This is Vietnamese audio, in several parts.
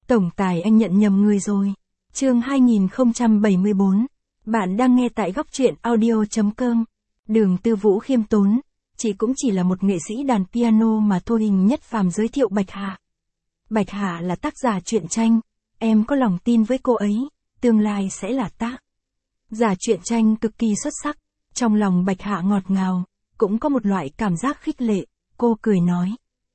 Tổng tài anh nhận nhầm người rồi. Chương 2074. Bạn đang nghe tại góc truyện audio.com. Đường Tư Vũ khiêm tốn, chị cũng chỉ là một nghệ sĩ đàn piano mà thôi. Hình Nhất Phàm giới thiệu Bạch Hà. Bạch Hà là tác giả truyện tranh, em có lòng tin với cô ấy, tương lai sẽ là tác giả truyện tranh cực kỳ xuất sắc. Trong lòng Bạch Hà ngọt ngào, cũng có một loại cảm giác khích lệ, cô cười nói.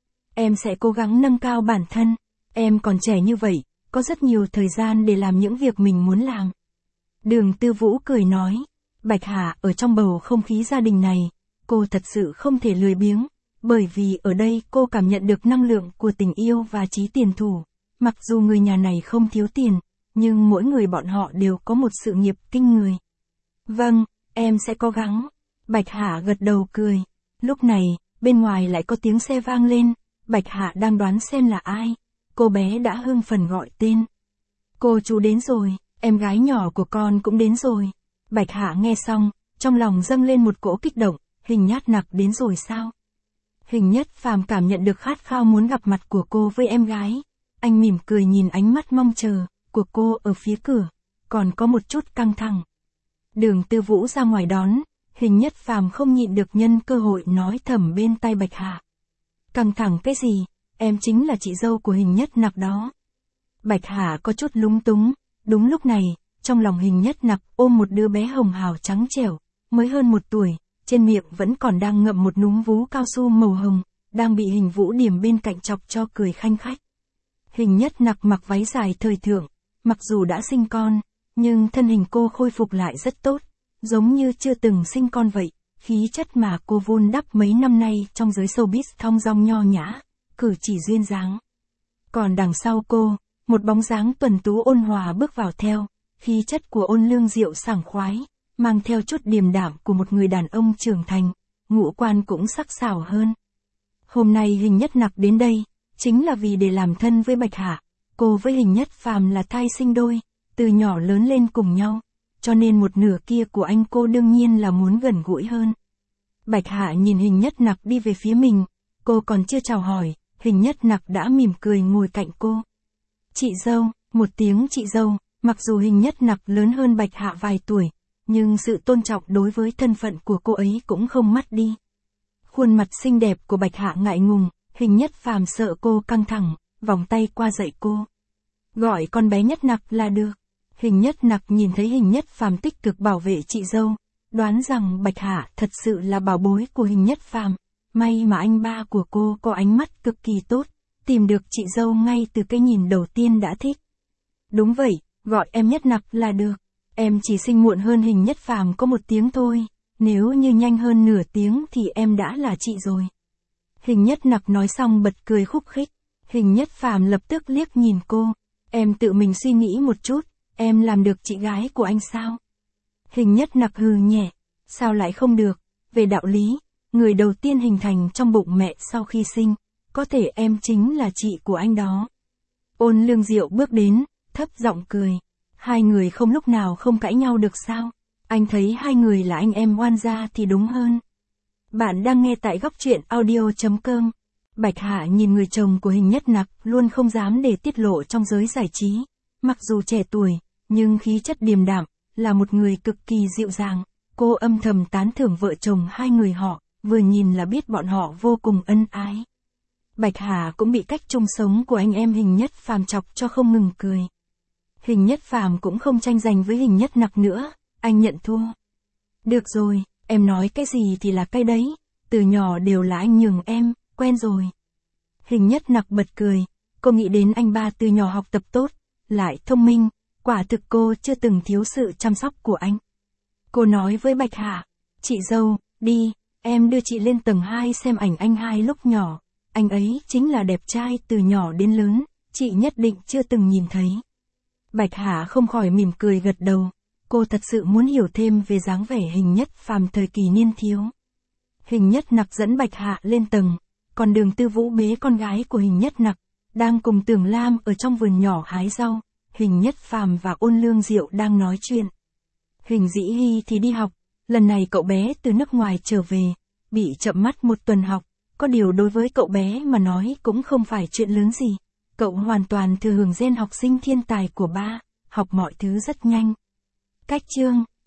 Em sẽ cố gắng nâng cao bản thân, em còn trẻ như vậy, có rất nhiều thời gian để làm những việc mình muốn làm. Đường Tư Vũ cười nói, Bạch Hà ở trong bầu không khí gia đình này, cô thật sự không thể lười biếng, bởi vì ở đây cô cảm nhận được năng lượng của tình yêu và trí tiền thủ. Mặc dù người nhà này không thiếu tiền, nhưng mỗi người bọn họ đều có một sự nghiệp kinh người. Vâng, em sẽ cố gắng. Bạch Hà gật đầu cười. Lúc này, bên ngoài lại có tiếng xe vang lên, Bạch Hà đang đoán xem là ai. Cô bé đã hưng phấn gọi tên. Cô chú đến rồi, em gái nhỏ của con cũng đến rồi. Bạch Hà nghe xong, trong lòng dâng lên một cỗ kích động, Hình Nhát Nặc đến rồi sao? Hình Nhất Phàm cảm nhận được khát khao muốn gặp mặt của cô với em gái. Anh mỉm cười nhìn ánh mắt mong chờ của cô ở phía cửa, còn có một chút căng thẳng. Đường Tư Vũ ra ngoài đón, Hình Nhất Phàm không nhịn được nhân cơ hội nói thầm bên tai Bạch Hà. Căng thẳng cái gì, em chính là chị dâu của Hình Nhất Nặc đó. Bạch Hà có chút lúng túng, đúng lúc này, trong lòng Hình Nhất Nặc ôm một đứa bé hồng hào trắng trẻo, mới hơn 1 tuổi, trên miệng vẫn còn đang ngậm một núm vú cao su màu hồng, đang bị Hình Vũ Điểm bên cạnh chọc cho cười khanh khách. Hình Nhất Nặc mặc váy dài thời thượng, mặc dù đã sinh con, nhưng thân hình cô khôi phục lại rất tốt, giống như chưa từng sinh con vậy, khí chất mà cô vun đắp mấy năm nay trong giới showbiz thong dong nho nhã, cử chỉ duyên dáng. Còn đằng sau cô, một bóng dáng tuần tú ôn hòa bước vào theo, khí chất của Ôn Lương Diệu sảng khoái, mang theo chút điềm đạm của một người đàn ông trưởng thành, ngũ quan cũng sắc sảo hơn. Hôm nay Hình Nhất Nặc đến đây, chính là vì để làm thân với Bạch Hà. Cô với Hình Nhất Phàm là thai sinh đôi, từ nhỏ lớn lên cùng nhau, cho nên một nửa kia của anh cô đương nhiên là muốn gần gũi hơn. Bạch Hà nhìn Hình Nhất Nặc đi về phía mình, cô còn chưa chào hỏi, Hình Nhất Nặc đã mỉm cười ngồi cạnh cô. Chị dâu, một tiếng chị dâu, mặc dù Hình Nhất Nặc lớn hơn Bạch Hà vài tuổi, nhưng sự tôn trọng đối với thân phận của cô ấy cũng không mất đi. Khuôn mặt xinh đẹp của Bạch Hà ngại ngùng, Hình Nhất Phàm sợ cô căng thẳng, vòng tay qua dậy cô. Gọi con bé Nhất Nặc là được. Hình Nhất Nặc nhìn thấy Hình Nhất Phàm tích cực bảo vệ chị dâu, đoán rằng Bạch Hà thật sự là bảo bối của Hình Nhất Phàm. May mà anh ba của cô có ánh mắt cực kỳ tốt, tìm được chị dâu ngay từ cái nhìn đầu tiên đã thích. Đúng vậy, gọi em Nhất Nặc là được. Em chỉ sinh muộn hơn Hình Nhất Phàm có 1 tiếng thôi, nếu như nhanh hơn nửa tiếng thì em đã là chị rồi. Hình Nhất Nặc nói xong bật cười khúc khích. Hình Nhất Phàm lập tức liếc nhìn cô. Em tự mình suy nghĩ một chút, em làm được chị gái của anh sao? Hình Nhất Nặc hừ nhẹ. Sao lại không được? Về đạo lý, người đầu tiên hình thành trong bụng mẹ sau khi sinh, có thể em chính là chị của anh đó. Ôn Lương Diệu bước đến, thấp giọng cười. Hai người không lúc nào không cãi nhau được sao? Anh thấy hai người là anh em oan gia thì đúng hơn. Bạn đang nghe tại góc truyện audio.com. Bạch Hà nhìn người chồng của Hình Nhất Nặc luôn không dám để tiết lộ trong giới giải trí. Mặc dù trẻ tuổi, nhưng khí chất điềm đạm, là một người cực kỳ dịu dàng. Cô âm thầm tán thưởng vợ chồng hai người họ, vừa nhìn là biết bọn họ vô cùng ân ái. Bạch Hà cũng bị cách chung sống của anh em Hình Nhất Phàm chọc cho không ngừng cười. Hình Nhất Phàm cũng không tranh giành với Hình Nhất Nặc nữa, anh nhận thua. Được rồi, em nói cái gì thì là cái đấy, từ nhỏ đều là anh nhường em, quen rồi. Hình Nhất Nặc bật cười, cô nghĩ đến anh ba từ nhỏ học tập tốt, lại thông minh, quả thực cô chưa từng thiếu sự chăm sóc của anh. Cô nói với Bạch Hà, chị dâu, đi, em đưa chị lên tầng 2 xem ảnh anh hai lúc nhỏ, anh ấy chính là đẹp trai từ nhỏ đến lớn, chị nhất định chưa từng nhìn thấy. Bạch Hà không khỏi mỉm cười gật đầu, cô thật sự muốn hiểu thêm về dáng vẻ Hình Nhất Phàm thời kỳ niên thiếu. Hình Nhất Nặc dẫn Bạch Hà lên tầng, còn Đường Tư Vũ bế con gái của Hình Nhất Nặc, đang cùng Tưởng Lam ở trong vườn nhỏ hái rau, Hình Nhất Phàm và Ôn Lương Diệu đang nói chuyện. Hình Dĩ Hy thì đi học, lần này cậu bé từ nước ngoài trở về, bị chậm mất 1 tuần học, có điều đối với cậu bé mà nói cũng không phải chuyện lớn gì, Cậu hoàn toàn thừa hưởng gen học sinh thiên tài của ba, học mọi thứ rất nhanh. Cách chương